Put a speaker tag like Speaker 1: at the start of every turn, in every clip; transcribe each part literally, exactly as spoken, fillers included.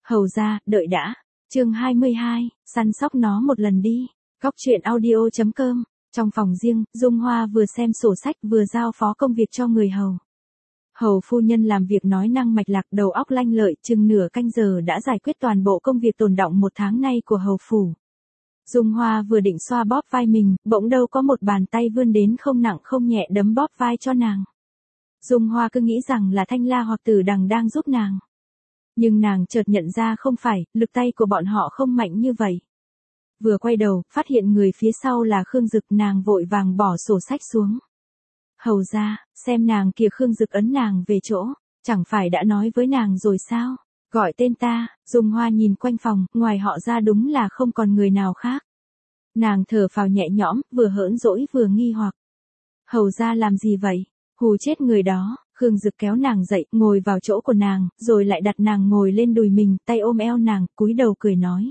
Speaker 1: Hầu ra, đợi đã. Chương hai mươi hai, săn sóc nó một lần đi. Góc truyện audio chấm com. Trong phòng riêng, Dung Hoa vừa xem sổ sách vừa giao phó công việc cho người hầu. Hầu phu nhân làm việc nói năng mạch lạc, đầu óc lanh lợi, chừng nửa canh giờ đã giải quyết toàn bộ công việc tồn đọng một tháng nay của hầu phủ. Dung Hoa vừa định xoa bóp vai mình, bỗng đâu có một bàn tay vươn đến không nặng không nhẹ đấm bóp vai cho nàng. Dung Hoa cứ nghĩ rằng là Thanh La hoặc Tử Đằng đang giúp nàng. Nhưng nàng chợt nhận ra không phải, lực tay của bọn họ không mạnh như vậy. Vừa quay đầu, phát hiện người phía sau là Khương Dực, nàng vội vàng bỏ sổ sách xuống. Hầu ra, xem nàng kìa, Khương Dực ấn nàng về chỗ, chẳng phải đã nói với nàng rồi sao? Gọi tên ta. Dung Hoa nhìn quanh phòng, ngoài họ ra đúng là không còn người nào khác. Nàng thở phào nhẹ nhõm, vừa hớn dỗi vừa nghi hoặc. Hầu ra làm gì vậy? Hù chết người đó. Khương Dực kéo nàng dậy, ngồi vào chỗ của nàng, rồi lại đặt nàng ngồi lên đùi mình, tay ôm eo nàng, cúi đầu cười nói.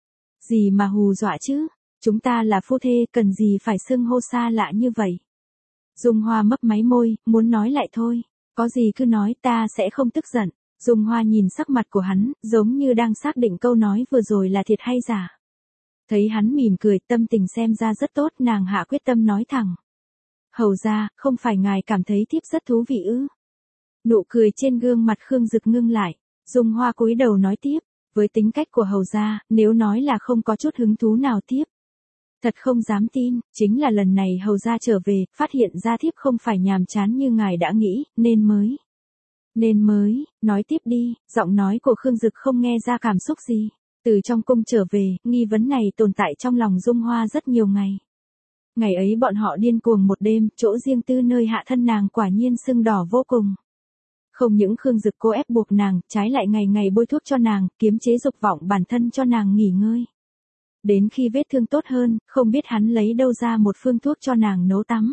Speaker 1: Gì mà hù dọa chứ? Chúng ta là phu thê, cần gì phải xưng hô xa lạ như vậy? Dung Hoa mấp máy môi, muốn nói lại thôi. Có gì cứ nói, ta sẽ không tức giận. Dung Hoa nhìn sắc mặt của hắn, giống như đang xác định câu nói vừa rồi là thiệt hay giả. Thấy hắn mỉm cười, tâm tình xem ra rất tốt, nàng hạ quyết tâm nói thẳng. Hầu ra, không phải ngài cảm thấy thiếp rất thú vị ư? Nụ cười trên gương mặt Khương Dực ngưng lại. Dung Hoa cúi đầu nói tiếp, với tính cách của hầu gia, nếu nói là không có chút hứng thú nào tiếp. Thật không dám tin, chính là lần này hầu gia trở về, phát hiện ra thiếp không phải nhàm chán như ngài đã nghĩ, nên mới. Nên mới, nói tiếp đi. Giọng nói của Khương Dực không nghe ra cảm xúc gì. Từ trong cung trở về, nghi vấn này tồn tại trong lòng Dung Hoa rất nhiều ngày. Ngày ấy bọn họ điên cuồng một đêm, chỗ riêng tư nơi hạ thân nàng quả nhiên sưng đỏ vô cùng. Không những Khương Dực cố ép buộc nàng, trái lại ngày ngày bôi thuốc cho nàng, kiềm chế dục vọng bản thân cho nàng nghỉ ngơi. Đến khi vết thương tốt hơn, không biết hắn lấy đâu ra một phương thuốc cho nàng nấu tắm.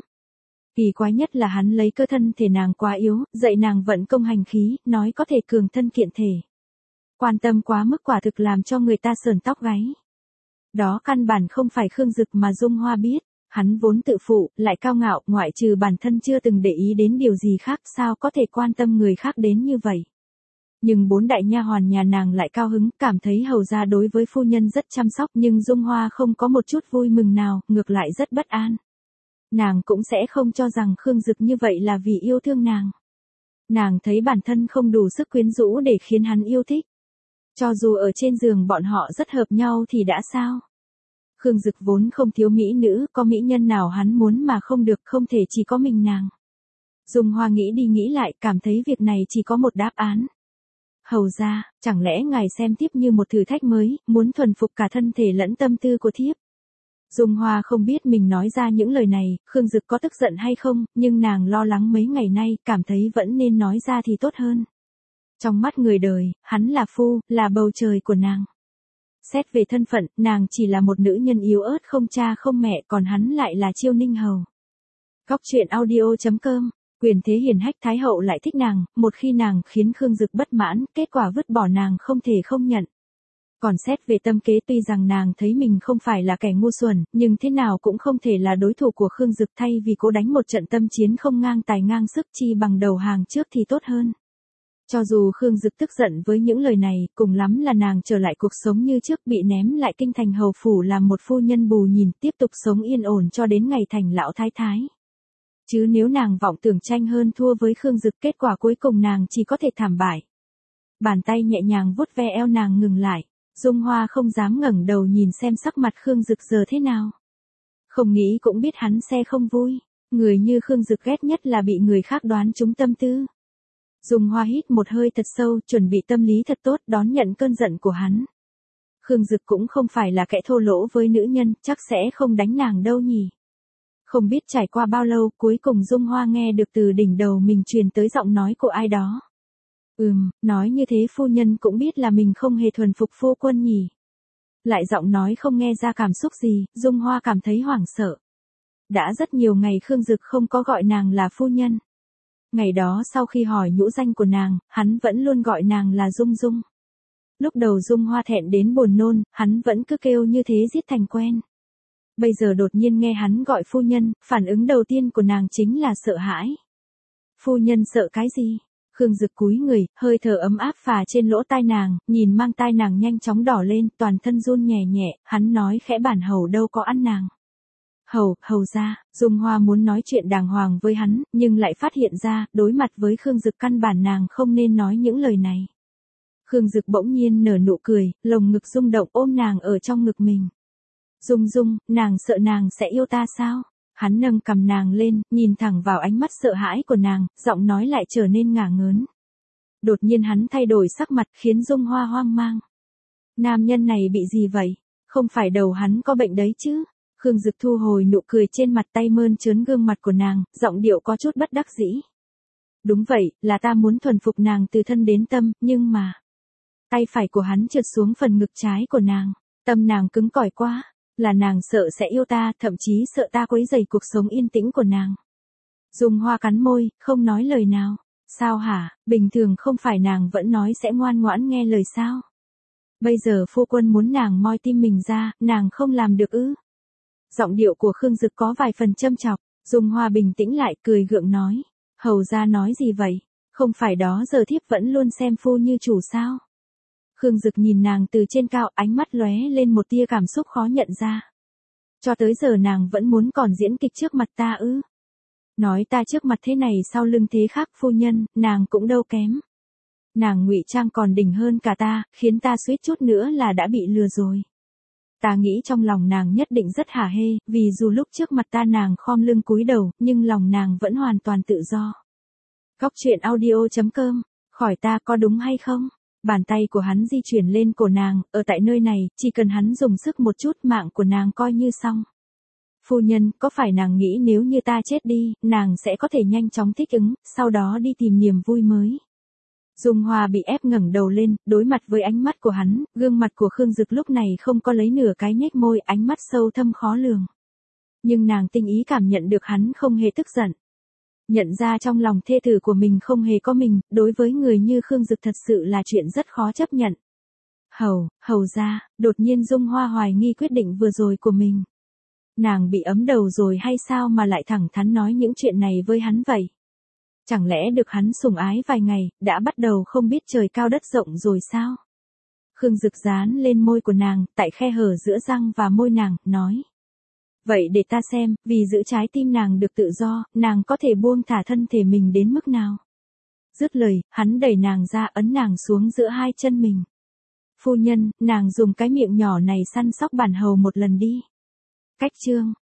Speaker 1: Kỳ quái nhất là hắn lấy cơ thân thể nàng quá yếu, dạy nàng vận công hành khí, nói có thể cường thân kiện thể. Quan tâm quá mức quả thực làm cho người ta sởn tóc gáy. Đó căn bản không phải Khương Dực mà Dung Hoa biết. Hắn vốn tự phụ, lại cao ngạo, ngoại trừ bản thân chưa từng để ý đến điều gì khác, sao có thể quan tâm người khác đến như vậy. Nhưng bốn đại nha hoàn nhà nàng lại cao hứng, cảm thấy hầu gia đối với phu nhân rất chăm sóc, nhưng Dung Hoa không có một chút vui mừng nào, ngược lại rất bất an. Nàng cũng sẽ không cho rằng Khương Dực như vậy là vì yêu thương nàng. Nàng thấy bản thân không đủ sức quyến rũ để khiến hắn yêu thích. Cho dù ở trên giường bọn họ rất hợp nhau thì đã sao? Khương Dực vốn không thiếu mỹ nữ, có mỹ nhân nào hắn muốn mà không được, không thể chỉ có mình nàng. Dung Hoa nghĩ đi nghĩ lại, cảm thấy việc này chỉ có một đáp án. Hầu ra, chẳng lẽ ngài xem thiếp như một thử thách mới, muốn thuần phục cả thân thể lẫn tâm tư của thiếp? Dung Hoa không biết mình nói ra những lời này, Khương Dực có tức giận hay không, nhưng nàng lo lắng mấy ngày nay, cảm thấy vẫn nên nói ra thì tốt hơn. Trong mắt người đời, hắn là phu, là bầu trời của nàng. Xét về thân phận, nàng chỉ là một nữ nhân yếu ớt không cha không mẹ, còn hắn lại là Chiêu Ninh Hầu. Góc truyện audio chấm com. Quyền thế hiển hách Thái hậu lại thích nàng, một khi nàng khiến Khương Dực bất mãn, kết quả vứt bỏ nàng không thể không nhận. Còn xét về tâm kế, tuy rằng nàng thấy mình không phải là kẻ ngu xuẩn, nhưng thế nào cũng không thể là đối thủ của Khương Dực, thay vì cố đánh một trận tâm chiến không ngang tài ngang sức, chi bằng đầu hàng trước thì tốt hơn. Cho dù Khương Dực tức giận với những lời này, cùng lắm là nàng trở lại cuộc sống như trước, bị ném lại kinh thành hầu phủ làm một phu nhân bù nhìn, tiếp tục sống yên ổn cho đến ngày thành lão thái thái. Chứ nếu nàng vọng tưởng tranh hơn thua với Khương Dực, kết quả cuối cùng nàng chỉ có thể thảm bại. Bàn tay nhẹ nhàng vuốt ve eo nàng ngừng lại. Dung Hoa không dám ngẩng đầu nhìn xem sắc mặt Khương Dực giờ thế nào. Không nghĩ cũng biết hắn sẽ không vui. Người như Khương Dực ghét nhất là bị người khác đoán trúng tâm tư. Dung Hoa hít một hơi thật sâu, chuẩn bị tâm lý thật tốt đón nhận cơn giận của hắn. Khương Dực cũng không phải là kẻ thô lỗ với nữ nhân, chắc sẽ không đánh nàng đâu nhỉ. Không biết trải qua bao lâu, cuối cùng Dung Hoa nghe được từ đỉnh đầu mình truyền tới giọng nói của ai đó. Ừm, nói như thế phu nhân cũng biết là mình không hề thuần phục phu quân nhỉ. Lại giọng nói không nghe ra cảm xúc gì, Dung Hoa cảm thấy hoảng sợ. Đã rất nhiều ngày Khương Dực không có gọi nàng là phu nhân. Ngày đó sau khi hỏi nhũ danh của nàng, hắn vẫn luôn gọi nàng là Dung Dung. Lúc đầu Dung Hoa thẹn đến buồn nôn, hắn vẫn cứ kêu như thế giết thành quen. Bây giờ đột nhiên nghe hắn gọi phu nhân, phản ứng đầu tiên của nàng chính là sợ hãi. Phu nhân sợ cái gì? Khương Dực cúi người, hơi thở ấm áp phả trên lỗ tai nàng, nhìn mang tai nàng nhanh chóng đỏ lên, toàn thân run nhẹ nhẹ, hắn nói khẽ bản hầu đâu có ăn nàng. Hầu, hầu ra, Dung Hoa muốn nói chuyện đàng hoàng với hắn, nhưng lại phát hiện ra, đối mặt với Khương Dực căn bản nàng không nên nói những lời này. Khương Dực bỗng nhiên nở nụ cười, lồng ngực rung động ôm nàng ở trong ngực mình. Dung Dung, nàng sợ nàng sẽ yêu ta sao? Hắn nâng cầm nàng lên, nhìn thẳng vào ánh mắt sợ hãi của nàng, giọng nói lại trở nên ngả ngớn. Đột nhiên hắn thay đổi sắc mặt khiến Dung Hoa hoang mang. Nam nhân này bị gì vậy? Không phải đầu hắn có bệnh đấy chứ? Khương Dực thu hồi nụ cười trên mặt, tay mơn trớn gương mặt của nàng, giọng điệu có chút bất đắc dĩ. Đúng vậy, là ta muốn thuần phục nàng từ thân đến tâm, nhưng mà... Tay phải của hắn trượt xuống phần ngực trái của nàng, tâm nàng cứng cỏi quá, là nàng sợ sẽ yêu ta, thậm chí sợ ta quấy rầy cuộc sống yên tĩnh của nàng. Dung Hoa cắn môi, không nói lời nào. Sao hả, bình thường không phải nàng vẫn nói sẽ ngoan ngoãn nghe lời sao? Bây giờ phu quân muốn nàng moi tim mình ra, nàng không làm được ư? Giọng điệu của Khương Dực có vài phần châm chọc, Dung Hoa bình tĩnh lại cười gượng nói. Hầu ra nói gì vậy? Không phải đó giờ thiếp vẫn luôn xem phu như chủ sao? Khương Dực nhìn nàng từ trên cao, ánh mắt lóe lên một tia cảm xúc khó nhận ra. Cho tới giờ nàng vẫn muốn còn diễn kịch trước mặt ta ư? Nói ta trước mặt thế này sau lưng thế khác, phu nhân, nàng cũng đâu kém. Nàng ngụy trang còn đỉnh hơn cả ta, khiến ta suýt chút nữa là đã bị lừa rồi. Ta nghĩ trong lòng nàng nhất định rất hả hê, vì dù lúc trước mặt ta nàng khom lưng cúi đầu, nhưng lòng nàng vẫn hoàn toàn tự do. Góc truyện audio chấm com, khỏi ta có đúng hay không? Bàn tay của hắn di chuyển lên cổ nàng, ở tại nơi này, chỉ cần hắn dùng sức một chút mạng của nàng coi như xong. Phu nhân, có phải nàng nghĩ nếu như ta chết đi, nàng sẽ có thể nhanh chóng thích ứng, sau đó đi tìm niềm vui mới. Dung Hoa bị ép ngẩng đầu lên, đối mặt với ánh mắt của hắn, gương mặt của Khương Dực lúc này không có lấy nửa cái nhếch môi, ánh mắt sâu thâm khó lường. Nhưng nàng tinh ý cảm nhận được hắn không hề tức giận. Nhận ra trong lòng thê tử của mình không hề có mình, đối với người như Khương Dực thật sự là chuyện rất khó chấp nhận. Hầu, hầu ra, đột nhiên Dung Hoa hoài nghi quyết định vừa rồi của mình. Nàng bị ấm đầu rồi hay sao mà lại thẳng thắn nói những chuyện này với hắn vậy? Chẳng lẽ được hắn sủng ái vài ngày, đã bắt đầu không biết trời cao đất rộng rồi sao? Khương Dực dán lên môi của nàng, tại khe hở giữa răng và môi nàng, nói. Vậy để ta xem, vì giữ trái tim nàng được tự do, nàng có thể buông thả thân thể mình đến mức nào? Dứt lời, hắn đẩy nàng ra, ấn nàng xuống giữa hai chân mình. Phu nhân, nàng dùng cái miệng nhỏ này săn sóc bản hầu một lần đi. Cách chương